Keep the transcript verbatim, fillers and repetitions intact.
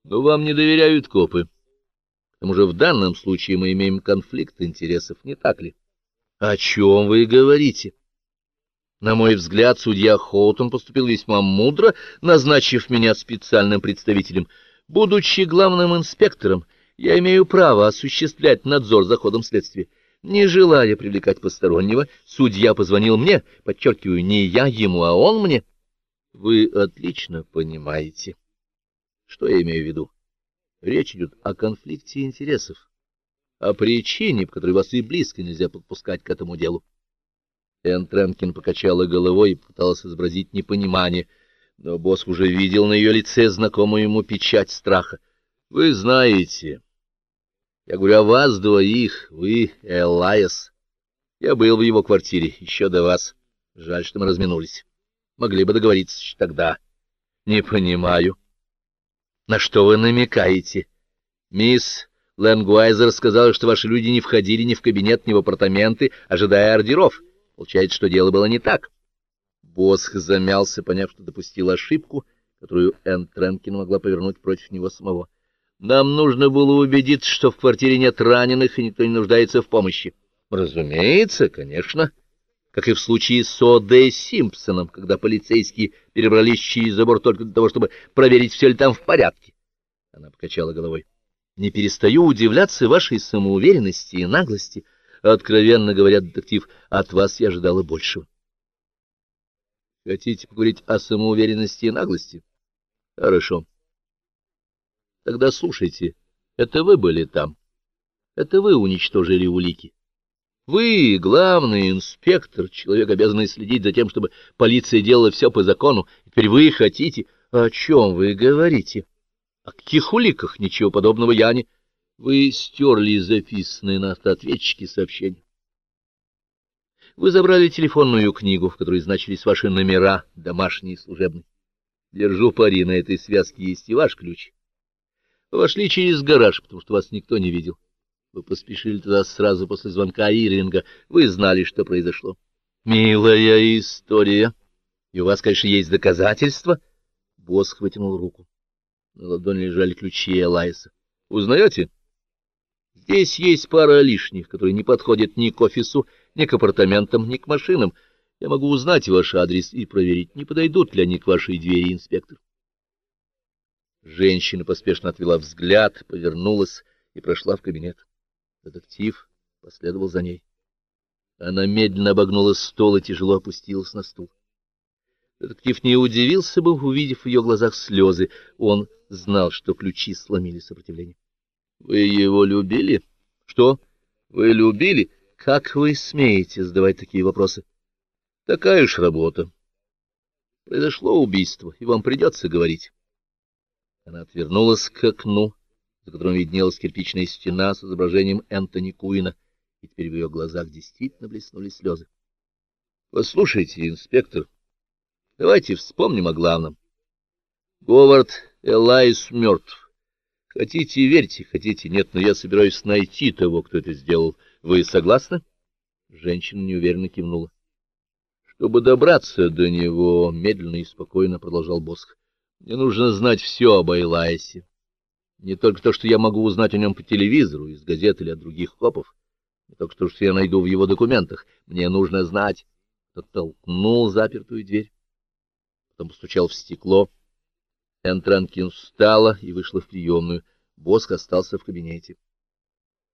Но вам не доверяют копы. К тому же в данном случае мы имеем конфликт интересов, не так ли? О чем вы говорите? На мой взгляд, судья Хоутон поступил весьма мудро, назначив меня специальным представителем. Будучи главным инспектором, я имею право осуществлять надзор за ходом следствия. Не желая привлекать постороннего, судья позвонил мне, подчеркиваю, не я ему, а он мне. Вы отлично понимаете, что я имею в виду. Речь идет о конфликте интересов, о причине, по которой вас и близко нельзя подпускать к этому делу. Энн Тренкин покачала головой и пыталась изобразить непонимание, но босс уже видел на ее лице знакомую ему печать страха. — Вы знаете, я говорю о вас двоих, вы Элайас. Я был в его квартире еще до вас. Жаль, что мы разминулись. Могли бы договориться еще тогда. — Не понимаю. — На что вы намекаете? Мисс Лэнгуайзер сказала, что ваши люди не входили ни в кабинет, ни в апартаменты, ожидая ордеров. Получается, что дело было не так. Босх замялся, поняв, что допустил ошибку, которую Энн Тренкин могла повернуть против него самого. Нам нужно было убедиться, что в квартире нет раненых и никто не нуждается в помощи. Разумеется, конечно. Как и в случае с О. Д. Симпсоном, когда полицейские перебрались через забор только для того, чтобы проверить, все ли там в порядке. Она покачала головой. Не перестаю удивляться вашей самоуверенности и наглости. Откровенно говоря, детектив, от вас я ожидала большего. Хотите поговорить о самоуверенности и наглости? Хорошо. Тогда слушайте, это вы были там. Это вы уничтожили улики. Вы, главный инспектор, человек, обязанный следить за тем, чтобы полиция делала все по закону. Теперь вы хотите... О чем вы говорите? О каких уликах? Ничего подобного я не... Вы стерли записанные на автоответчике сообщения. Вы забрали телефонную книгу, в которой значились ваши номера, домашние и служебные. Держу пари, на этой связке есть и ваш ключ. Вы вошли через гараж, потому что вас никто не видел. Вы поспешили туда сразу после звонка Ирвинга. Вы знали, что произошло. Милая история. И у вас, конечно, есть доказательства? Босх вытянул руку. На ладони лежали ключи Элайса. Узнаете? Здесь есть пара лишних, которые не подходят ни к офису, ни к апартаментам, ни к машинам. Я могу узнать ваш адрес и проверить, не подойдут ли они к вашей двери, инспектор. Женщина поспешно отвела взгляд, повернулась и прошла в кабинет. Детектив последовал за ней. Она медленно обогнула стол и тяжело опустилась на стул. Детектив не удивился бы, увидев в ее глазах слезы. Он знал, что ключи сломили сопротивление. — Вы его любили? — Что? Вы любили? Как вы смеете задавать такие вопросы? — Такая уж работа. Произошло убийство, и вам придется говорить. Она отвернулась к окну, за которым виднелась кирпичная стена с изображением Энтони Куина, и теперь в ее глазах действительно блеснули слезы. — Послушайте, инспектор, давайте вспомним о главном. Говард Элайс мертв. Хотите — верьте, хотите — нет, но я собираюсь найти того, кто это сделал. Вы согласны? Женщина неуверенно кивнула. Чтобы добраться до него, медленно и спокойно продолжал Босх, мне нужно знать все об Элайсе. Не только то, что я могу узнать о нем по телевизору, из газет или от других копов, не только то, что я найду в его документах. Мне нужно знать. Кто толкнул запертую дверь, потом постучал в стекло. Энн Тренкин встала и вышла в приемную. Босх остался в кабинете.